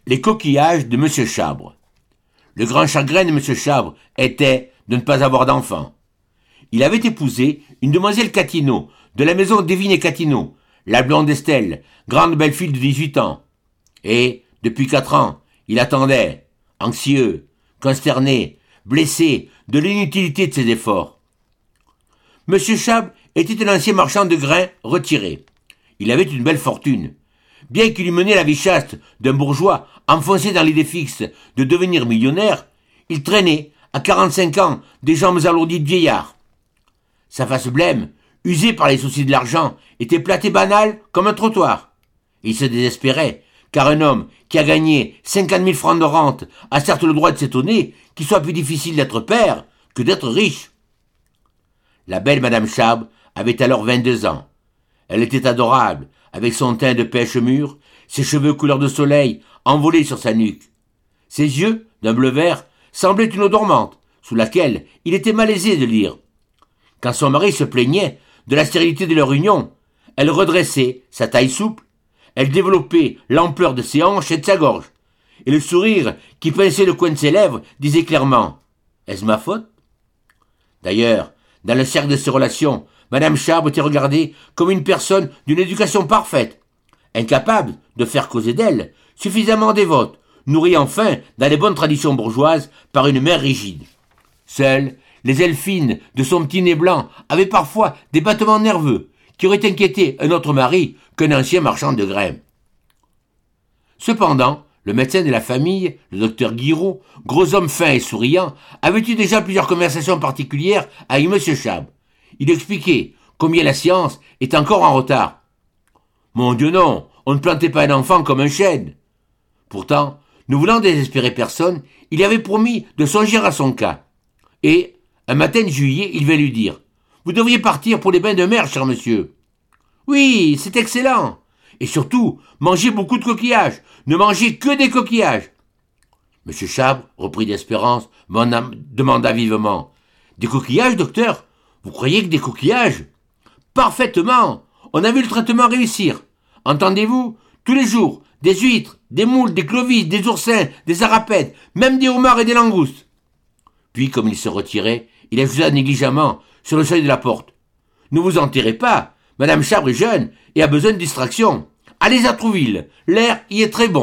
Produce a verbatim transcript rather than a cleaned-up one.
Les coquillages de Monsieur Chabre. Le grand chagrin de Monsieur Chabre était de ne pas avoir d'enfant. Il avait épousé une demoiselle Catineau, de la maison d'Evine et Catineau, la blonde Estelle, grande belle fille de dix-huit ans. Et, depuis quatre ans, il attendait, anxieux, consterné, blessé de l'inutilité de ses efforts. Monsieur Chabre était un ancien marchand de grains retiré. Il avait une belle fortune. Bien qu'il eût mené la vie chaste d'un bourgeois enfoncé dans l'idée fixe de devenir millionnaire, il traînait, à quarante-cinq ans, des jambes alourdies de vieillard. Sa face blême, usée par les soucis de l'argent, était plate et banale comme un trottoir. Il se désespérait, car un homme qui a gagné cinquante mille francs de rente a certes le droit de s'étonner qu'il soit plus difficile d'être père que d'être riche. La belle Madame Chabre avait alors vingt-deux ans. Elle était adorable, avec son teint de pêche mûre, ses cheveux couleur de soleil envolés sur sa nuque. Ses yeux, d'un bleu vert, semblaient une eau dormante, sous laquelle il était malaisé de lire. Quand son mari se plaignait de la stérilité de leur union, elle redressait sa taille souple, elle développait l'ampleur de ses hanches et de sa gorge, et le sourire qui pinçait le coin de ses lèvres disait clairement « Est-ce ma faute ?» D'ailleurs, dans le cercle de ses relations, Madame Chabre était regardée comme une personne d'une éducation parfaite, incapable de faire causer d'elle, suffisamment dévote, nourrie enfin dans les bonnes traditions bourgeoises par une mère rigide. Seules, les ailes fines de son petit nez blanc avaient parfois des battements nerveux qui auraient inquiété un autre mari qu'un ancien marchand de grains. Cependant, le médecin de la famille, le docteur Guiraud, gros homme fin et souriant, avait eu déjà plusieurs conversations particulières avec Monsieur Chabre. Il expliquait combien la science est encore en retard. Mon Dieu non, on ne plantait pas un enfant comme un chêne. Pourtant, ne voulant désespérer personne, il avait promis de songer à son cas. Et, un matin de juillet, il vint lui dire « Vous devriez partir pour les bains de mer, cher monsieur. »« Oui, c'est excellent. Et surtout, mangez beaucoup de coquillages. Ne mangez que des coquillages. » Monsieur Chabre, repris d'espérance, demanda vivement « Des coquillages, docteur ? Vous croyez que des coquillages ? » ?»« Parfaitement. On a vu le traitement réussir. Entendez-vous ? Tous les jours, des huîtres, des moules, des clovis, des oursins, des arapèdes, même des homards et des langoustes. » Puis, comme il se retirait, il ajouta négligemment, sur le seuil de la porte. « Ne vous enterrez pas. Madame Chabre est jeune et a besoin de distraction. Allez à Trouville. L'air y est très bon. »